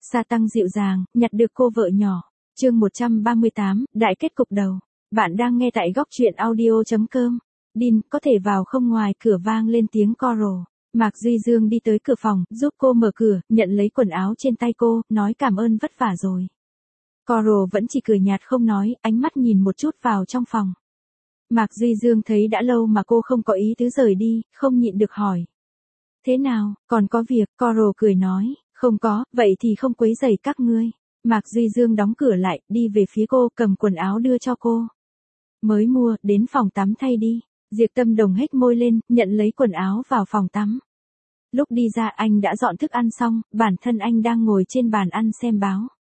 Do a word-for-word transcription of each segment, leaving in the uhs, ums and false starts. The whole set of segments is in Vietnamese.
Sa Tăng dịu dàng, nhặt được cô vợ nhỏ. Chương một trăm ba mươi tám, đại kết cục đầu. Bạn đang nghe tại góc truyện audio chấm com. Đin, có thể vào không? Ngoài cửa vang lên tiếng co rồ. Mạc Duy Dương đi tới cửa phòng, giúp cô mở cửa, nhận lấy quần áo trên tay cô, nói cảm ơn vất vả rồi. Coro vẫn chỉ cười nhạt không nói, ánh mắt nhìn một chút vào trong phòng. Mạc Duy Dương thấy đã lâu mà cô không có ý tứ rời đi, không nhịn được hỏi. Thế nào, còn có việc? Coro cười nói, không có, vậy thì không quấy rầy các ngươi. Mạc Duy Dương đóng cửa lại, đi về phía cô, cầm quần áo đưa cho cô. Mới mua, đến phòng tắm thay đi. Diệp Tâm Đồng hếch môi lên, nhận lấy quần áo vào phòng tắm. Lúc đi ra anh đã dọn thức ăn xong, bản thân anh đang ngồi trên bàn ăn xem báo.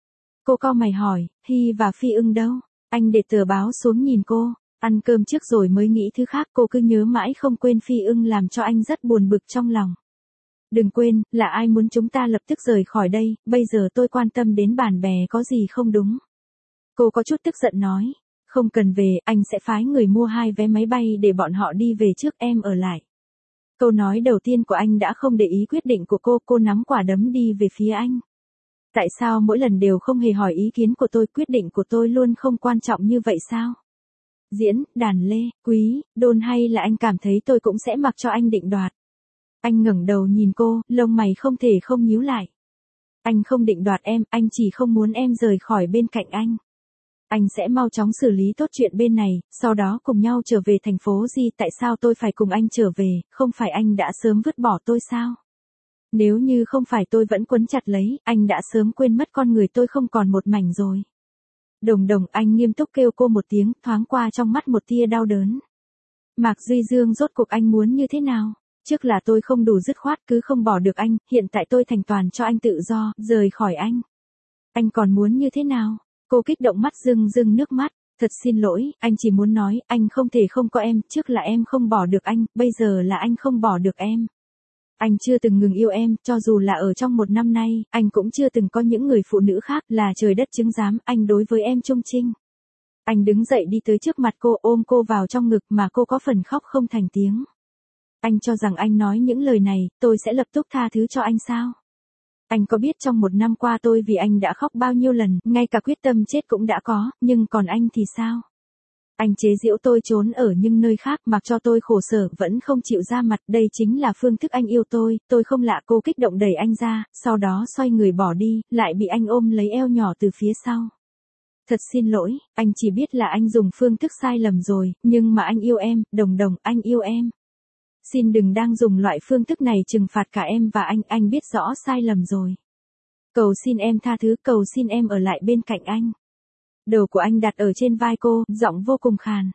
Cô cau mày hỏi, Hy và Phi Ưng đâu? Anh để tờ báo xuống nhìn cô, ăn cơm trước rồi mới nghĩ thứ khác. Cô cứ nhớ mãi không quên Phi Ưng làm cho anh rất buồn bực trong lòng. Đừng quên, là ai muốn chúng ta lập tức rời khỏi đây, bây giờ tôi quan tâm đến bạn bè có gì không đúng? Cô có chút tức giận nói, không cần về, anh sẽ phái người mua hai vé máy bay để bọn họ đi về trước, em ở lại. Câu nói đầu tiên của anh đã không để ý quyết định của cô, cô nắm quả đấm đi về phía anh. Tại sao mỗi lần đều không hề hỏi ý kiến của tôi, quyết định của tôi luôn không quan trọng như vậy sao? Diễn, Đàn Lê, Quý, Đôn, hay là anh cảm thấy tôi cũng sẽ mặc cho anh định đoạt? Anh ngẩng đầu nhìn cô, lông mày không thể không nhíu lại. Anh không định đoạt em, anh chỉ không muốn em rời khỏi bên cạnh anh. Anh sẽ mau chóng xử lý tốt chuyện bên này, sau đó cùng nhau trở về thành phố Di. Tại sao tôi phải cùng anh trở về, không phải anh đã sớm vứt bỏ tôi sao? Nếu như không phải tôi vẫn quấn chặt lấy, anh đã sớm quên mất con người tôi không còn một mảnh rồi. Đồng Đồng, anh nghiêm túc kêu cô một tiếng, thoáng qua trong mắt một tia đau đớn. Mạc Duy Dương, rốt cuộc anh muốn như thế nào? Trước là tôi không đủ dứt khoát, cứ không bỏ được anh, hiện tại tôi thành toàn cho anh tự do, rời khỏi anh. Anh còn muốn như thế nào? Cô kích động mắt rưng rưng nước mắt. Thật xin lỗi, anh chỉ muốn nói, anh không thể không có em, trước là em không bỏ được anh, bây giờ là anh không bỏ được em. Anh chưa từng ngừng yêu em, cho dù là ở trong một năm nay, anh cũng chưa từng có những người phụ nữ khác, là trời đất chứng giám, anh đối với em trung trinh. Anh đứng dậy đi tới trước mặt cô, ôm cô vào trong ngực mà cô có phần khóc không thành tiếng. Anh cho rằng anh nói những lời này, tôi sẽ lập tức tha thứ cho anh sao? Anh có biết trong một năm qua tôi vì anh đã khóc bao nhiêu lần, ngay cả quyết tâm chết cũng đã có, nhưng còn anh thì sao? Anh chế giễu tôi trốn ở những nơi khác, mặc cho tôi khổ sở, vẫn không chịu ra mặt, đây chính là phương thức anh yêu tôi, tôi không lạ. Cô kích động đẩy anh ra, sau đó xoay người bỏ đi, lại bị anh ôm lấy eo nhỏ từ phía sau. Thật xin lỗi, anh chỉ biết là anh dùng phương thức sai lầm rồi, nhưng mà anh yêu em, Đồng Đồng, anh yêu em. Xin đừng đang dùng loại phương thức này trừng phạt cả em và anh, anh biết rõ sai lầm rồi. Cầu xin em tha thứ, cầu xin em ở lại bên cạnh anh. Đầu của anh đặt ở trên vai cô, giọng vô cùng khàn.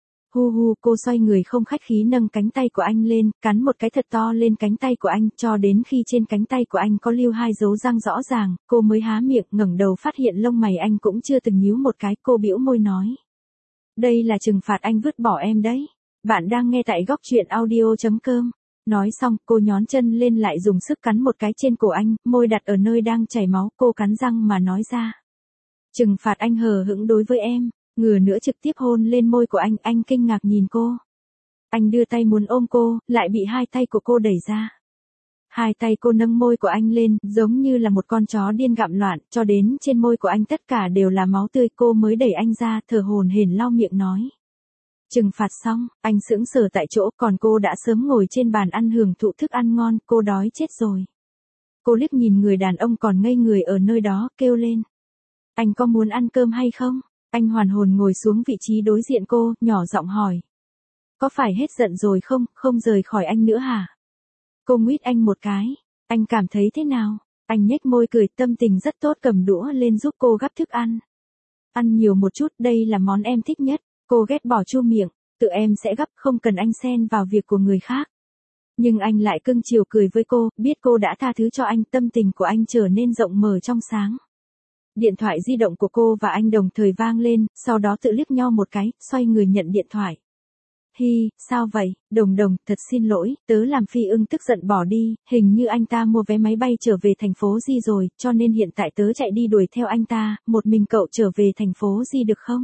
Hu hu, cô xoay người không khách khí nâng cánh tay của anh lên, cắn một cái thật to lên cánh tay của anh, cho đến khi trên cánh tay của anh có lưu hai dấu răng rõ ràng, cô mới há miệng, ngẩng đầu phát hiện lông mày anh cũng chưa từng nhíu một cái, cô bĩu môi nói. Đây là trừng phạt anh vứt bỏ em đấy. Bạn đang nghe tại góc truyện audio chấm com. Nói xong, cô nhón chân lên lại dùng sức cắn một cái trên cổ anh, môi đặt ở nơi đang chảy máu, cô cắn răng mà nói ra. Trừng phạt anh hờ hững đối với em, ngửa nữa trực tiếp hôn lên môi của anh, anh kinh ngạc nhìn cô. Anh đưa tay muốn ôm cô, lại bị hai tay của cô đẩy ra. Hai tay cô nâng môi của anh lên, giống như là một con chó điên gặm loạn, cho đến trên môi của anh tất cả đều là máu tươi, cô mới đẩy anh ra, thở hổn hển lau miệng nói. Trừng phạt xong, anh sững sờ tại chỗ, còn cô đã sớm ngồi trên bàn ăn hưởng thụ thức ăn ngon, cô đói chết rồi. Cô liếc nhìn người đàn ông còn ngây người ở nơi đó, kêu lên. Anh có muốn ăn cơm hay không? Anh hoàn hồn ngồi xuống vị trí đối diện cô, nhỏ giọng hỏi. Có phải hết giận rồi không, không rời khỏi anh nữa hả? Cô nguyết anh một cái. Anh cảm thấy thế nào? Anh nhếch môi cười, tâm tình rất tốt, cầm đũa lên giúp cô gắp thức ăn. Ăn nhiều một chút, đây là món em thích nhất. Cô ghét bỏ chu miệng, tự em sẽ gắp, không cần anh xen vào việc của người khác. Nhưng anh lại cưng chiều cười với cô, biết cô đã tha thứ cho anh, tâm tình của anh trở nên rộng mở trong sáng. Điện thoại di động của cô và anh đồng thời vang lên, sau đó tự liếc nhau một cái, xoay người nhận điện thoại. Hi, sao vậy, Đồng Đồng, thật xin lỗi, tớ làm Phi Ưng tức giận bỏ đi, hình như anh ta mua vé máy bay trở về thành phố Di rồi, cho nên hiện tại tớ chạy đi đuổi theo anh ta, một mình cậu trở về thành phố Di được không?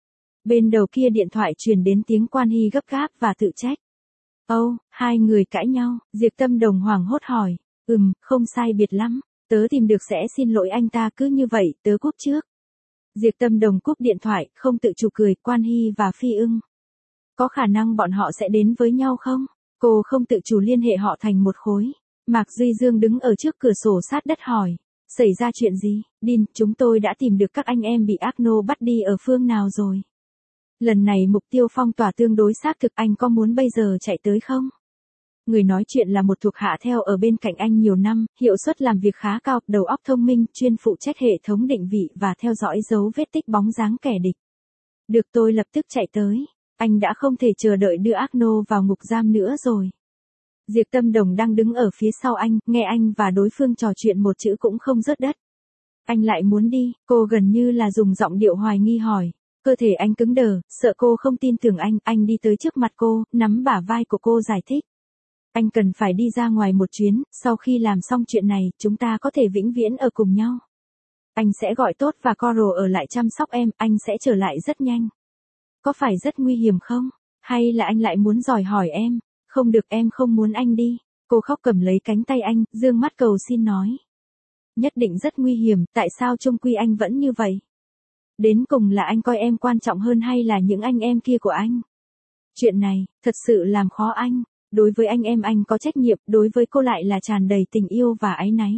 Bên đầu kia điện thoại truyền đến tiếng Quan Hy gấp gáp và tự trách. Âu, oh, hai người cãi nhau, Diệp Tâm Đồng hoảng hốt hỏi. Ừm, không sai biệt lắm. Tớ tìm được sẽ xin lỗi anh ta, cứ như vậy, tớ cúp trước. Diệp Tâm Đồng cúp điện thoại, không tự chủ cười, Quan Hy và Phi Ưng. Có khả năng bọn họ sẽ đến với nhau không? Cô không tự chủ liên hệ họ thành một khối. Mạc Duy Dương đứng ở trước cửa sổ sát đất hỏi. Xảy ra chuyện gì? Dean, chúng tôi đã tìm được các anh em bị Agno bắt đi ở phương nào rồi. Lần này mục tiêu phong tỏa tương đối xác thực, anh có muốn bây giờ chạy tới không? Người nói chuyện là một thuộc hạ theo ở bên cạnh anh nhiều năm, hiệu suất làm việc khá cao, đầu óc thông minh, chuyên phụ trách hệ thống định vị và theo dõi dấu vết tích bóng dáng kẻ địch. Được, tôi lập tức chạy tới. Anh đã không thể chờ đợi đưa Agno vào ngục giam nữa rồi. Diệp Tâm Đồng đang đứng ở phía sau anh, nghe anh và đối phương trò chuyện một chữ cũng không rớt đất. Anh lại muốn đi, cô gần như là dùng giọng điệu hoài nghi hỏi. Cơ thể anh cứng đờ, sợ cô không tin tưởng anh, anh đi tới trước mặt cô, nắm bả vai của cô giải thích. Anh cần phải đi ra ngoài một chuyến, sau khi làm xong chuyện này, chúng ta có thể vĩnh viễn ở cùng nhau. Anh sẽ gọi Tốt và Coral ở lại chăm sóc em, anh sẽ trở lại rất nhanh. Có phải rất nguy hiểm không? Hay là anh lại muốn dòi hỏi em? Không được, em không muốn anh đi. Cô khóc cầm lấy cánh tay anh, dương mắt cầu xin nói. Nhất định rất nguy hiểm, tại sao chung quy anh vẫn như vậy? Đến cùng là anh coi em quan trọng hơn hay là những anh em kia của anh? Chuyện này, thật sự làm khó anh. Đối với anh em anh có trách nhiệm, đối với cô lại là tràn đầy tình yêu và áy náy.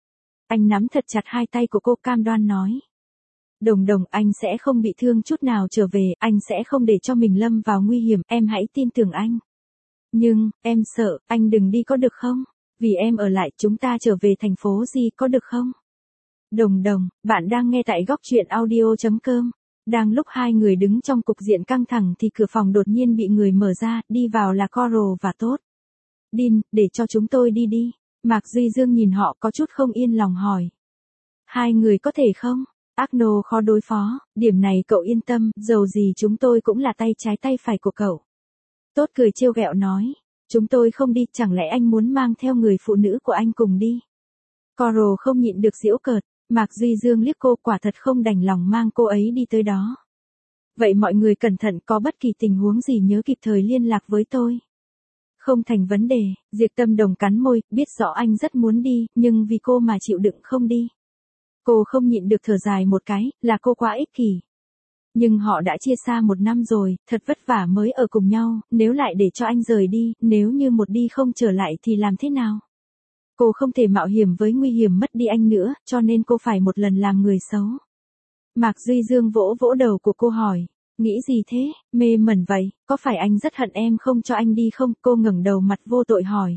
Anh nắm thật chặt hai tay của cô, cam đoan nói. Đồng Đồng, anh sẽ không bị thương chút nào trở về, anh sẽ không để cho mình lâm vào nguy hiểm, em hãy tin tưởng anh. Nhưng, em sợ, anh đừng đi có được không? Vì em ở lại, chúng ta trở về thành phố gì có được không? Đồng Đồng, bạn đang nghe tại góc truyện audio chấm com. Đang lúc hai người đứng trong cục diện căng thẳng thì cửa phòng đột nhiên bị người mở ra, đi vào là Coral và Tốt. Dean, để cho chúng tôi đi đi. Mạc Duy Dương nhìn họ có chút không yên lòng hỏi. Hai người có thể không? Agno khó đối phó, điểm này cậu yên tâm, dầu gì chúng tôi cũng là tay trái tay phải của cậu. Tốt cười trêu ghẹo nói. Chúng tôi không đi, chẳng lẽ anh muốn mang theo người phụ nữ của anh cùng đi? Coral không nhịn được giễu cợt. Mạc Duy Dương liếc cô, quả thật không đành lòng mang cô ấy đi tới đó. Vậy mọi người cẩn thận, có bất kỳ tình huống gì nhớ kịp thời liên lạc với tôi. Không thành vấn đề, Diệp Tâm Đồng cắn môi, biết rõ anh rất muốn đi, nhưng vì cô mà chịu đựng không đi. Cô không nhịn được thở dài một cái, là cô quá ích kỷ. Nhưng họ đã chia xa một năm rồi, thật vất vả mới ở cùng nhau, nếu lại để cho anh rời đi, nếu như một đi không trở lại thì làm thế nào? Cô không thể mạo hiểm với nguy hiểm mất đi anh nữa, cho nên cô phải một lần làm người xấu. Mạc Duy Dương vỗ vỗ đầu của cô hỏi, nghĩ gì thế, mê mẩn vậy, có phải anh rất hận em không cho anh đi không? Cô ngẩng đầu mặt vô tội hỏi.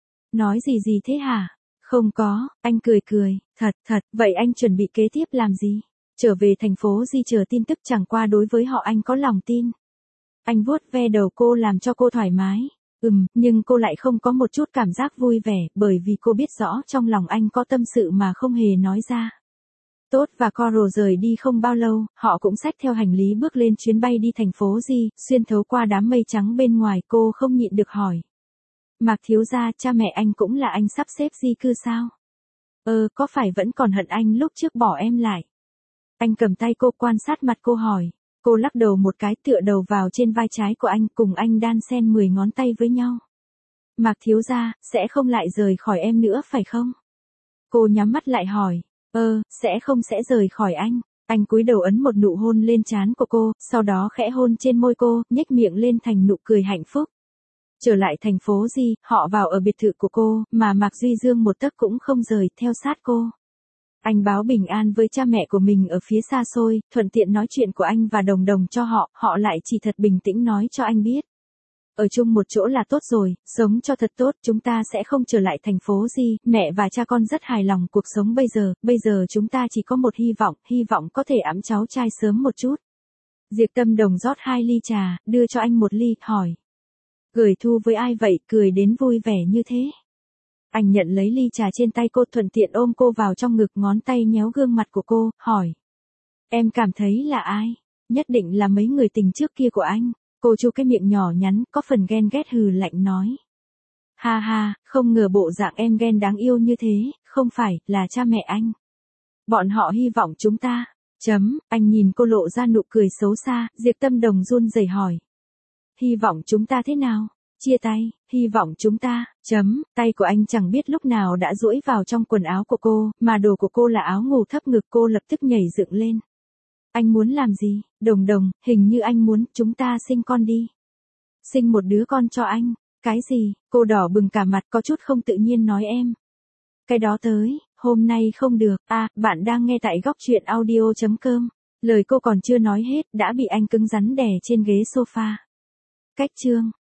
Nói gì gì thế hả? Không có, anh cười cười, thật, thật, vậy anh chuẩn bị kế tiếp làm gì? Trở về thành phố Di chờ tin tức, chẳng qua đối với họ anh có lòng tin. Anh vuốt ve đầu cô làm cho cô thoải mái. Ừm, nhưng cô lại không có một chút cảm giác vui vẻ, bởi vì cô biết rõ trong lòng anh có tâm sự mà không hề nói ra. Tốt và Coral rời đi không bao lâu, họ cũng xách theo hành lý bước lên chuyến bay đi thành phố Di, xuyên thấu qua đám mây trắng bên ngoài. Cô không nhịn được hỏi. Mạc thiếu gia, cha mẹ anh cũng là anh sắp xếp di cư sao? Ờ, có phải vẫn còn hận anh lúc trước bỏ em lại? Anh cầm tay cô, quan sát mặt cô hỏi. Cô lắc đầu một cái, tựa đầu vào trên vai trái của anh, cùng anh đan xen mười ngón tay với nhau. Mạc thiếu gia, sẽ không lại rời khỏi em nữa phải không? Cô nhắm mắt lại hỏi. Ơ, sẽ không sẽ rời khỏi anh. Anh cúi đầu ấn một nụ hôn lên trán của cô, sau đó khẽ hôn trên môi cô, nhếch miệng lên thành nụ cười hạnh phúc. Trở lại thành phố Di, họ vào ở biệt thự của cô, mà Mạc Duy Dương một tấc cũng không rời, theo sát cô. Anh báo bình an với cha mẹ của mình ở phía xa xôi, thuận tiện nói chuyện của anh và Đồng Đồng cho họ, họ lại chỉ thật bình tĩnh nói cho anh biết. Ở chung một chỗ là tốt rồi, sống cho thật tốt, chúng ta sẽ không trở lại thành phố Di, mẹ và cha con rất hài lòng cuộc sống bây giờ, bây giờ chúng ta chỉ có một hy vọng, hy vọng có thể ẵm cháu trai sớm một chút. Diệp Tâm Đồng rót hai ly trà, đưa cho anh một ly, hỏi. Gửi Thu với ai vậy, cười đến vui vẻ như thế? Anh nhận lấy ly trà trên tay cô, thuận tiện ôm cô vào trong ngực, ngón tay nhéo gương mặt của cô, hỏi. Em cảm thấy là ai? Nhất định là mấy người tình trước kia của anh. Cô chu cái miệng nhỏ nhắn, có phần ghen ghét hừ lạnh nói. Ha ha, không ngờ bộ dạng em ghen đáng yêu như thế, không phải, là cha mẹ anh. Bọn họ hy vọng chúng ta. Chấm, anh nhìn cô lộ ra nụ cười xấu xa, Diệp Tâm Đồng run rẩy hỏi. Hy vọng chúng ta thế nào? Chia tay, hy vọng chúng ta, chấm, tay của anh chẳng biết lúc nào đã duỗi vào trong quần áo của cô, mà đồ của cô là áo ngủ thấp ngực, cô lập tức nhảy dựng lên. Anh muốn làm gì? Đồng Đồng, hình như anh muốn chúng ta sinh con đi. Sinh một đứa con cho anh. Cái gì? Cô đỏ bừng cả mặt, có chút không tự nhiên nói em. Cái đó tới, hôm nay không được. À, bạn đang nghe tại góc truyện audio chấm com. Lời cô còn chưa nói hết, đã bị anh cứng rắn đè trên ghế sofa. Cách chương